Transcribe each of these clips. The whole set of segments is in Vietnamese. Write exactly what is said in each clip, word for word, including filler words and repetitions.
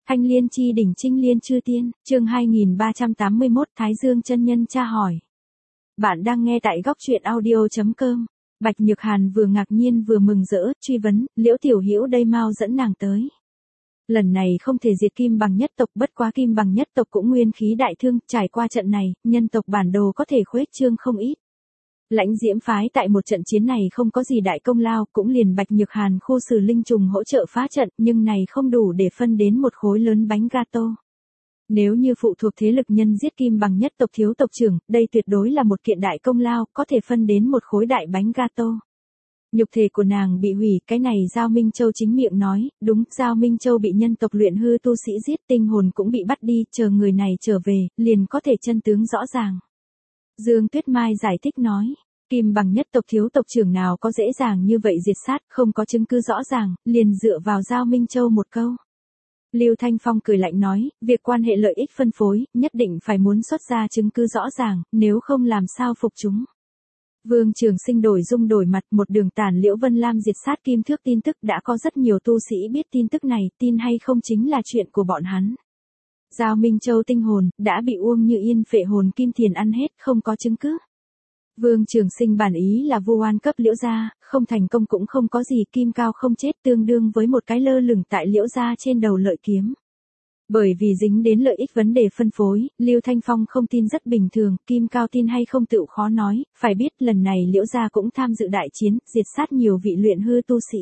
Thanh liên chi đỉnh trinh liên chư tiên, chương hai nghìn ba trăm tám mươi mốt Thái Dương chân nhân tra hỏi. Bạn đang nghe tại góc truyện audio chấm com. Bạch Nhược Hàn vừa ngạc nhiên vừa mừng rỡ, truy vấn, Liễu tiểu hữu đây mau dẫn nàng tới. Lần này không thể diệt Kim Bằng nhất tộc, bất quá Kim Bằng nhất tộc cũng nguyên khí đại thương, trải qua trận này, nhân tộc bản đồ có thể khuếch trương không ít. Lãnh Diễm phái tại một trận chiến này không có gì đại công lao, cũng liền Bạch Nhược Hàn khu xử linh trùng hỗ trợ phá trận, nhưng này không đủ để phân đến một khối lớn bánh gato. Nếu như phụ thuộc thế lực nhân giết Kim Bằng nhất tộc thiếu tộc trưởng, đây tuyệt đối là một kiện đại công lao, có thể phân đến một khối đại bánh gato. Nhục thể của nàng bị hủy, cái này Giao Minh Châu chính miệng nói, đúng, Giao Minh Châu bị nhân tộc luyện hư tu sĩ giết, tinh hồn cũng bị bắt đi, chờ người này trở về, liền có thể chân tướng rõ ràng. Dương Tuyết Mai giải thích nói, Kim Bằng nhất tộc thiếu tộc trưởng nào có dễ dàng như vậy diệt sát, không có chứng cứ rõ ràng, liền dựa vào Giao Minh Châu một câu. Lưu Thanh Phong cười lạnh nói, việc quan hệ lợi ích phân phối, nhất định phải muốn xuất ra chứng cứ rõ ràng, nếu không làm sao phục chúng. Vương Trường Sinh đổi dung đổi mặt, một đường tàn Liễu Vân Lam diệt sát Kim Thước tin tức đã có rất nhiều tu sĩ biết tin tức này, tin hay không chính là chuyện của bọn hắn. Giao Minh Châu tinh hồn, đã bị Uông Như Yên phệ hồn Kim Thiền ăn hết, không có chứng cứ. Vương Trường Sinh bản ý là vu oan cấp Liễu gia, không thành công cũng không có gì, kim cao không chết tương đương với một cái lơ lửng tại Liễu gia trên đầu lợi kiếm. Bởi vì dính đến lợi ích vấn đề phân phối, Lưu Thanh Phong không tin rất bình thường, kim cao tin hay không tự khó nói, phải biết lần này Liễu gia cũng tham dự đại chiến, diệt sát nhiều vị luyện hư tu sĩ.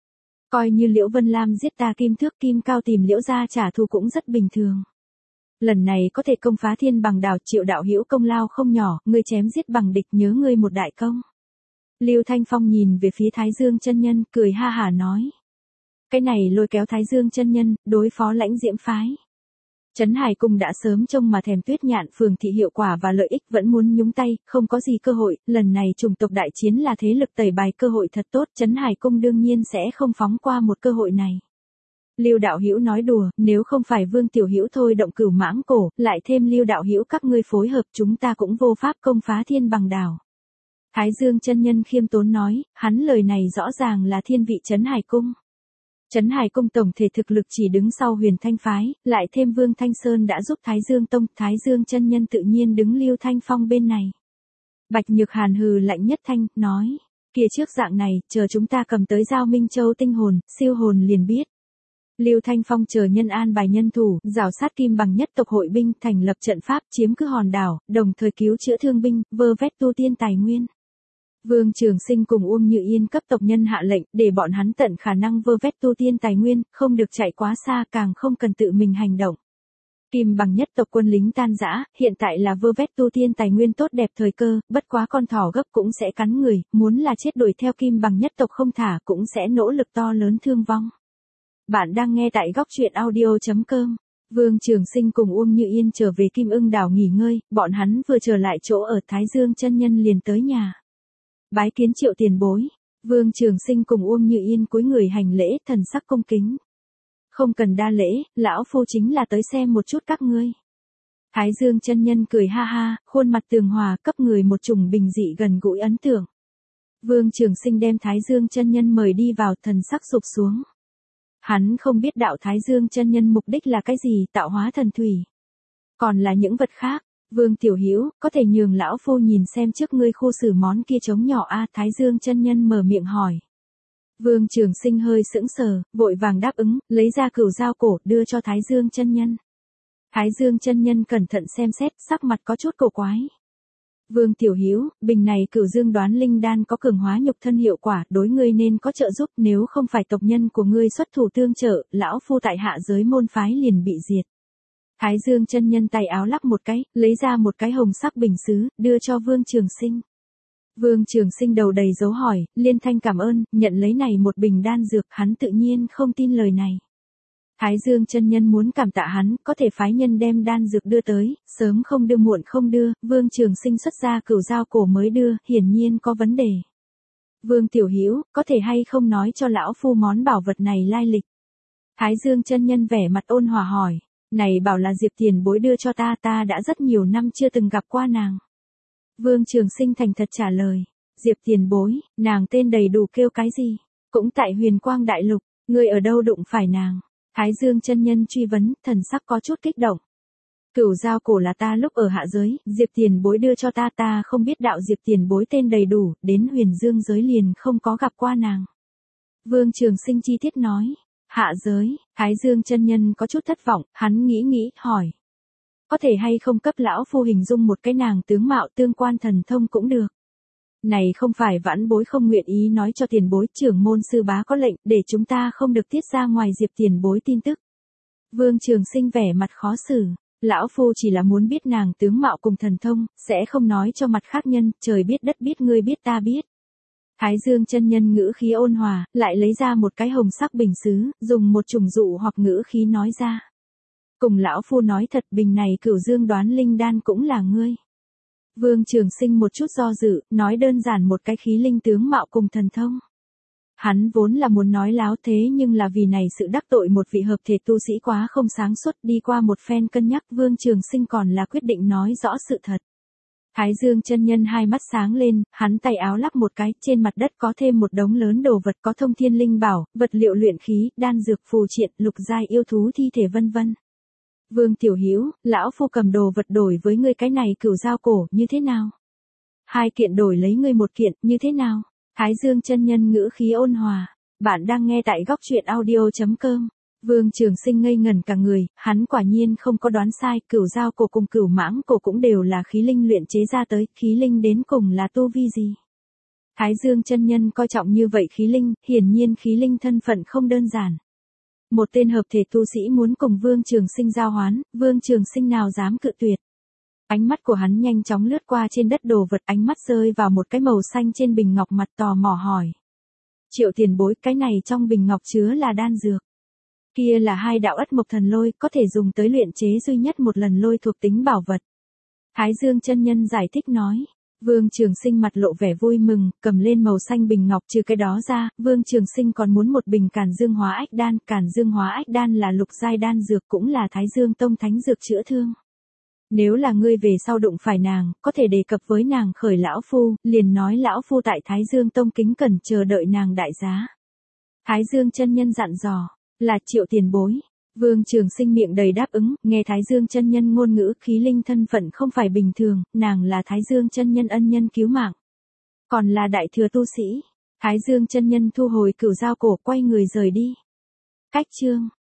Coi như Liễu Vân Lam giết ta Kim Thước, kim cao tìm Liễu gia trả thù cũng rất bình thường. Lần này có thể công phá Thiên Bằng đảo, Triệu đạo hữu công lao không nhỏ, ngươi chém giết bằng địch nhớ ngươi một đại công. Lưu Thanh Phong nhìn về phía Thái Dương chân nhân, cười ha hả nói. Cái này lôi kéo Thái Dương chân nhân, đối phó Lãnh Diễm phái. Trấn Hải Cung đã sớm trông mà thèm Tuyết Nhạn phường thị hiệu quả và lợi ích vẫn muốn nhúng tay, không có gì cơ hội, lần này chủng tộc đại chiến là thế lực tẩy bài cơ hội thật tốt, Trấn Hải Cung đương nhiên sẽ không phóng qua một cơ hội này. Lưu đạo hữu nói đùa, nếu không phải Vương tiểu hữu thôi động Cửu Mãng cổ, lại thêm Lưu đạo hữu các ngươi phối hợp, chúng ta cũng vô pháp công phá Thiên Bằng đảo. Thái Dương chân nhân khiêm tốn nói, hắn lời này rõ ràng là thiên vị Trấn Hải Cung. Trấn Hải Cung tổng thể thực lực chỉ đứng sau Huyền Thanh phái, lại thêm Vương Thanh Sơn đã giúp Thái Dương tông, Thái Dương chân nhân tự nhiên đứng Lưu Thanh Phong bên này. Bạch Nhược Hàn hừ lạnh nhất thanh, nói, kia trước dạng này, chờ chúng ta cầm tới Giao Minh Châu tinh hồn, siêu hồn liền biết. Lưu Thanh Phong chờ nhân an bài nhân thủ, rào sát Kim Bằng nhất tộc hội binh, thành lập trận pháp, chiếm cứ hòn đảo, đồng thời cứu chữa thương binh, vơ vét tu tiên tài nguyên. Vương Trường Sinh cùng Uông Như Yên cấp tộc nhân hạ lệnh, để bọn hắn tận khả năng vơ vét tu tiên tài nguyên, không được chạy quá xa, càng không cần tự mình hành động. Kim Bằng nhất tộc quân lính tan rã, hiện tại là vơ vét tu tiên tài nguyên tốt đẹp thời cơ, bất quá con thỏ gấp cũng sẽ cắn người, muốn là chết đuổi theo Kim Bằng nhất tộc không thả, cũng sẽ nỗ lực to lớn thương vong. Bạn đang nghe tại góc truyện audio chấm com. Vương Trường Sinh cùng Uông Như Yên trở về Kim Ưng đảo nghỉ ngơi, bọn hắn vừa trở lại chỗ ở Thái Dương chân nhân liền tới nhà. Bái kiến Triệu tiền bối. Vương Trường Sinh cùng Uông Như Yên cúi người hành lễ, thần sắc cung kính. Không cần đa lễ, lão phu chính là tới xem một chút các ngươi. Thái Dương chân nhân cười ha ha, khuôn mặt tường hòa, cấp người một chủng bình dị gần gũi ấn tượng. Vương Trường Sinh đem Thái Dương chân nhân mời đi vào, thần sắc sụp xuống. Hắn không biết đạo Thái Dương chân nhân mục đích là cái gì, tạo hóa thần thủy. Còn là những vật khác. Vương tiểu hữu, có thể nhường lão phu nhìn xem trước ngươi khu xử món kia trống nhỏ a? Thái Dương chân nhân mở miệng hỏi. Vương Trường Sinh hơi sững sờ, vội vàng đáp ứng, lấy ra cửu dao cổ, đưa cho Thái Dương chân nhân. Thái Dương chân nhân cẩn thận xem xét, sắc mặt có chút cổ quái. Vương tiểu hữu, bình này Cửu Dương Đoán Linh đan có cường hóa nhục thân hiệu quả, đối ngươi nên có trợ giúp, nếu không phải tộc nhân của ngươi xuất thủ tương trợ, lão phu tại hạ giới môn phái liền bị diệt. Thái Dương chân nhân tay áo lắc một cái, lấy ra một cái hồng sắc bình sứ, đưa cho Vương Trường Sinh. Vương Trường Sinh đầu đầy dấu hỏi, liên thanh cảm ơn, nhận lấy này một bình đan dược, hắn tự nhiên không tin lời này. Thái Dương chân nhân muốn cảm tạ hắn, có thể phái nhân đem đan dược đưa tới, sớm không đưa muộn không đưa, Vương Trường Sinh xuất ra cửu dao cổ mới đưa, hiển nhiên có vấn đề. Vương tiểu hữu, có thể hay không nói cho lão phu món bảo vật này lai lịch? Thái Dương chân nhân vẻ mặt ôn hòa hỏi. Này bảo là Diệp tiền bối đưa cho ta, ta đã rất nhiều năm chưa từng gặp qua nàng. Vương Trường Sinh thành thật trả lời. Diệp tiền bối, nàng tên đầy đủ kêu cái gì? Cũng tại Huyền Quang Đại Lục, ngươi ở đâu đụng phải nàng? Thái Dương chân nhân truy vấn, thần sắc có chút kích động. Cửu giao cổ là ta lúc ở hạ giới, Diệp tiền bối đưa cho ta, ta không biết đạo Diệp tiền bối tên đầy đủ, đến huyền dương giới liền không có gặp qua nàng. Vương Trường Sinh chi tiết nói. Hạ giới, Thái Dương chân nhân có chút thất vọng, hắn nghĩ nghĩ, hỏi. Có thể hay không cấp lão phu hình dung một cái nàng tướng mạo tương quan thần thông cũng được. Này không phải vãn bối không nguyện ý nói cho tiền bối, trưởng môn sư bá có lệnh, để chúng ta không được tiết ra ngoài Diệp tiền bối tin tức. Vương Trường Sinh vẻ mặt khó xử. Lão phu chỉ là muốn biết nàng tướng mạo cùng thần thông, sẽ không nói cho mặt khác nhân, trời biết đất biết ngươi biết ta biết. Thái Dương chân nhân ngữ khí ôn hòa, lại lấy ra một cái hồng sắc bình sứ, dùng một chủng dụ hoặc ngữ khí nói ra. Cùng lão phu nói thật, bình này Cửu Dương đoán linh đan cũng là ngươi. Vương Trường Sinh một chút do dự, nói đơn giản một cái khí linh tướng mạo cùng thần thông. Hắn vốn là muốn nói láo thế nhưng là vì này sự đắc tội một vị hợp thể tu sĩ quá không sáng suốt, đi qua một phen cân nhắc Vương Trường Sinh còn là quyết định nói rõ sự thật. Thái Dương chân nhân hai mắt sáng lên, hắn tay áo lắp một cái, trên mặt đất có thêm một đống lớn đồ vật có thông thiên linh bảo, vật liệu luyện khí, đan dược phù triện, lục giai yêu thú thi thể vân vân. Vương Tiểu Hữu, lão phu cầm đồ vật đổi với ngươi cái này cửu giao cổ, như thế nào? Hai kiện đổi lấy ngươi một kiện, như thế nào? Thái Dương chân nhân ngữ khí ôn hòa. Bạn đang nghe tại góc truyện audio chấm com. Vương Trường Sinh ngây ngẩn cả người, hắn quả nhiên không có đoán sai, cửu giao cổ cùng cửu mãng cổ cũng đều là khí linh luyện chế ra tới, khí linh đến cùng là tu vi gì? Thái Dương chân nhân coi trọng như vậy khí linh, hiển nhiên khí linh thân phận không đơn giản. Một tên hợp thể tu sĩ muốn cùng Vương Trường Sinh giao hoán, Vương Trường Sinh nào dám cự tuyệt. Ánh mắt của hắn nhanh chóng lướt qua trên đất đồ vật, ánh mắt rơi vào một cái màu xanh trên bình ngọc, mặt tò mò hỏi. Triệu tiền bối, cái này trong bình ngọc chứa là đan dược. Kia là hai đạo ất mộc thần lôi, có thể dùng tới luyện chế duy nhất một lần lôi thuộc tính bảo vật. Thái Dương chân nhân giải thích nói. Vương Trường Sinh mặt lộ vẻ vui mừng, cầm lên màu xanh bình ngọc, trừ cái đó ra, Vương Trường Sinh còn muốn một bình Càn Dương Hóa Ách Đan, Càn Dương Hóa Ách Đan là lục giai đan dược, cũng là Thái Dương Tông thánh dược chữa thương. Nếu là ngươi về sau đụng phải nàng, có thể đề cập với nàng khởi lão phu, liền nói lão phu tại Thái Dương Tông kính cẩn chờ đợi nàng đại giá. Thái Dương chân nhân dặn dò, là Triệu tiền bối. Vương Trường Sinh miệng đầy đáp ứng, nghe Thái Dương chân nhân ngôn ngữ, khí linh thân phận không phải bình thường, nàng là Thái Dương chân nhân ân nhân cứu mạng, còn là đại thừa tu sĩ. Thái Dương chân nhân thu hồi cửu giao cổ, quay người rời đi. Cách chương